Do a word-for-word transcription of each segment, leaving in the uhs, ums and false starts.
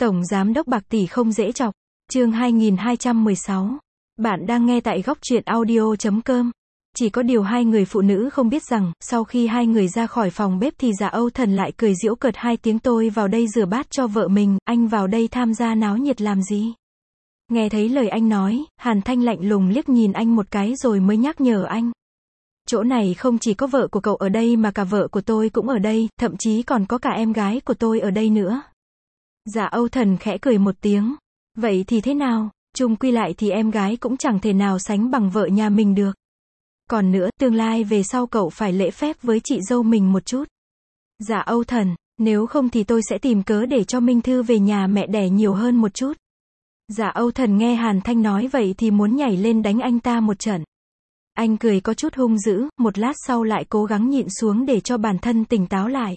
Tổng Giám đốc bạc tỷ không dễ chọc. Chương hai nghìn hai trăm mười sáu. Bạn đang nghe tại góc truyện audio chấm com. Chỉ có điều hai người phụ nữ không biết rằng, sau khi hai người ra khỏi phòng bếp thì Dạ Âu Thần lại cười giễu cợt hai tiếng, tôi vào đây rửa bát cho vợ mình, anh vào đây tham gia náo nhiệt làm gì? Nghe thấy lời anh nói, Hàn Thanh lạnh lùng liếc nhìn anh một cái rồi mới nhắc nhở anh. Chỗ này không chỉ có vợ của cậu ở đây mà cả vợ của tôi cũng ở đây, thậm chí còn có cả em gái của tôi ở đây nữa. Dạ Âu Thần khẽ cười một tiếng. Vậy thì thế nào? Chung quy lại thì em gái cũng chẳng thể nào sánh bằng vợ nhà mình được. Còn nữa, tương lai về sau cậu phải lễ phép với chị dâu mình một chút. Dạ Âu Thần, nếu không thì tôi sẽ tìm cớ để cho Minh Thư về nhà mẹ đẻ nhiều hơn một chút. Dạ Âu Thần nghe Hàn Thanh nói vậy thì muốn nhảy lên đánh anh ta một trận. Anh cười có chút hung dữ, một lát sau lại cố gắng nhịn xuống để cho bản thân tỉnh táo lại.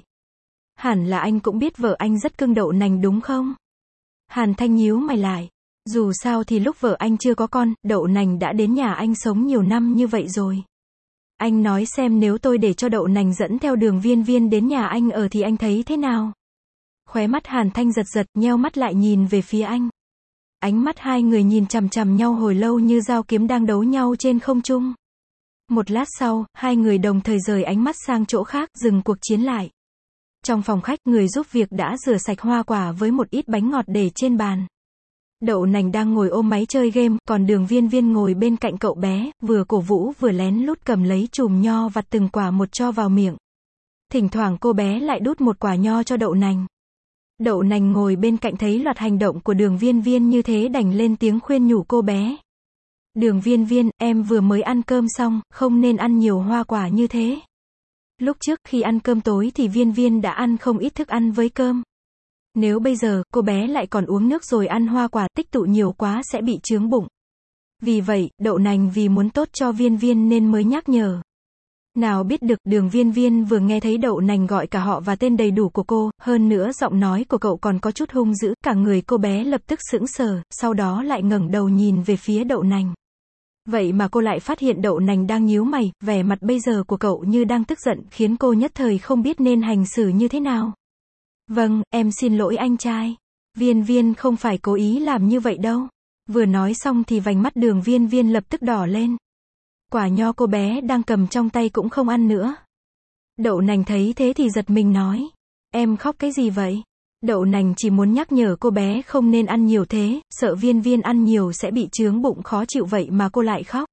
Hẳn là anh cũng biết vợ anh rất cưng Đậu Nành đúng không? Hàn Thanh nhíu mày lại. Dù sao thì lúc vợ anh chưa có con, Đậu Nành đã đến nhà anh sống nhiều năm như vậy rồi. Anh nói xem nếu tôi để cho Đậu Nành dẫn theo Đường Viên Viên đến nhà anh ở thì anh thấy thế nào? Khóe mắt Hàn Thanh giật giật, nheo mắt lại nhìn về phía anh. Ánh mắt hai người nhìn chằm chằm nhau hồi lâu như dao kiếm đang đấu nhau trên không trung. Một lát sau, hai người đồng thời rời ánh mắt sang chỗ khác, dừng cuộc chiến lại. Trong phòng khách, người giúp việc đã rửa sạch hoa quả với một ít bánh ngọt để trên bàn. Đậu Nành đang ngồi ôm máy chơi game, còn Đường Viên Viên ngồi bên cạnh cậu bé, vừa cổ vũ vừa lén lút cầm lấy chùm nho vặt từng quả một cho vào miệng. Thỉnh thoảng cô bé lại đút một quả nho cho Đậu Nành. Đậu Nành ngồi bên cạnh thấy loạt hành động của Đường Viên Viên như thế đành lên tiếng khuyên nhủ cô bé. Đường Viên Viên, em vừa mới ăn cơm xong, không nên ăn nhiều hoa quả như thế. Lúc trước khi ăn cơm tối thì Viên Viên đã ăn không ít thức ăn với cơm. Nếu bây giờ, cô bé lại còn uống nước rồi ăn hoa quả, tích tụ nhiều quá sẽ bị chướng bụng. Vì vậy, Đậu Nành vì muốn tốt cho Viên Viên nên mới nhắc nhở. Nào biết được, Đường Viên Viên vừa nghe thấy Đậu Nành gọi cả họ và tên đầy đủ của cô, hơn nữa giọng nói của cậu còn có chút hung dữ, cả người cô bé lập tức sững sờ, sau đó lại ngẩng đầu nhìn về phía Đậu Nành. Vậy mà cô lại phát hiện Đậu Nành đang nhíu mày, vẻ mặt bây giờ của cậu như đang tức giận, khiến cô nhất thời không biết nên hành xử như thế nào. Vâng, em xin lỗi anh trai. Viên Viên không phải cố ý làm như vậy đâu. Vừa nói xong thì vành mắt Đường Viên Viên lập tức đỏ lên. Quả nho cô bé đang cầm trong tay cũng không ăn nữa. Đậu Nành thấy thế thì giật mình nói. Em khóc cái gì vậy? Đậu Nành chỉ muốn nhắc nhở cô bé không nên ăn nhiều thế, sợ Viên Viên ăn nhiều sẽ bị chướng bụng khó chịu vậy mà cô lại khóc.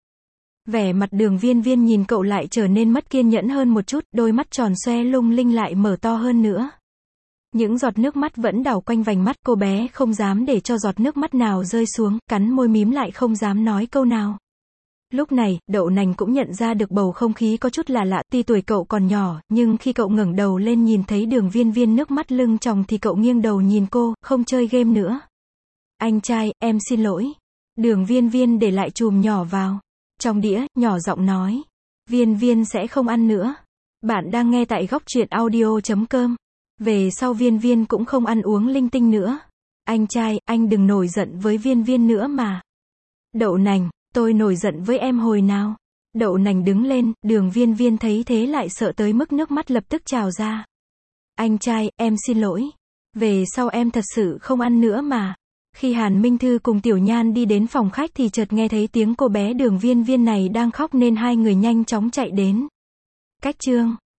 Vẻ mặt Đường Viên Viên nhìn cậu lại trở nên mất kiên nhẫn hơn một chút, đôi mắt tròn xoe lung linh lại mở to hơn nữa. Những giọt nước mắt vẫn đảo quanh vành mắt, cô bé không dám để cho giọt nước mắt nào rơi xuống, cắn môi mím lại không dám nói câu nào. Lúc này, Đậu Nành cũng nhận ra được bầu không khí có chút là lạ, tuy tuổi cậu còn nhỏ, nhưng khi cậu ngẩng đầu lên nhìn thấy Đường Viên Viên nước mắt lưng tròng thì cậu nghiêng đầu nhìn cô, không chơi game nữa. Anh trai, em xin lỗi. Đường Viên Viên để lại chùm nhỏ vào trong đĩa, nhỏ giọng nói. Viên Viên sẽ không ăn nữa. Bạn đang nghe tại góc truyện audio chấm com. Về sau Viên Viên cũng không ăn uống linh tinh nữa. Anh trai, anh đừng nổi giận với Viên Viên nữa mà. Đậu Nành, tôi nổi giận với em hồi nào? Đậu Nành đứng lên, Đường Viên Viên thấy thế lại sợ tới mức nước mắt lập tức trào ra. Anh trai, em xin lỗi. Về sau em thật sự không ăn nữa mà. Khi Hàn Minh Thư cùng Tiểu Nhan đi đến phòng khách thì chợt nghe thấy tiếng cô bé Đường Viên Viên này đang khóc nên hai người nhanh chóng chạy đến. Cách chương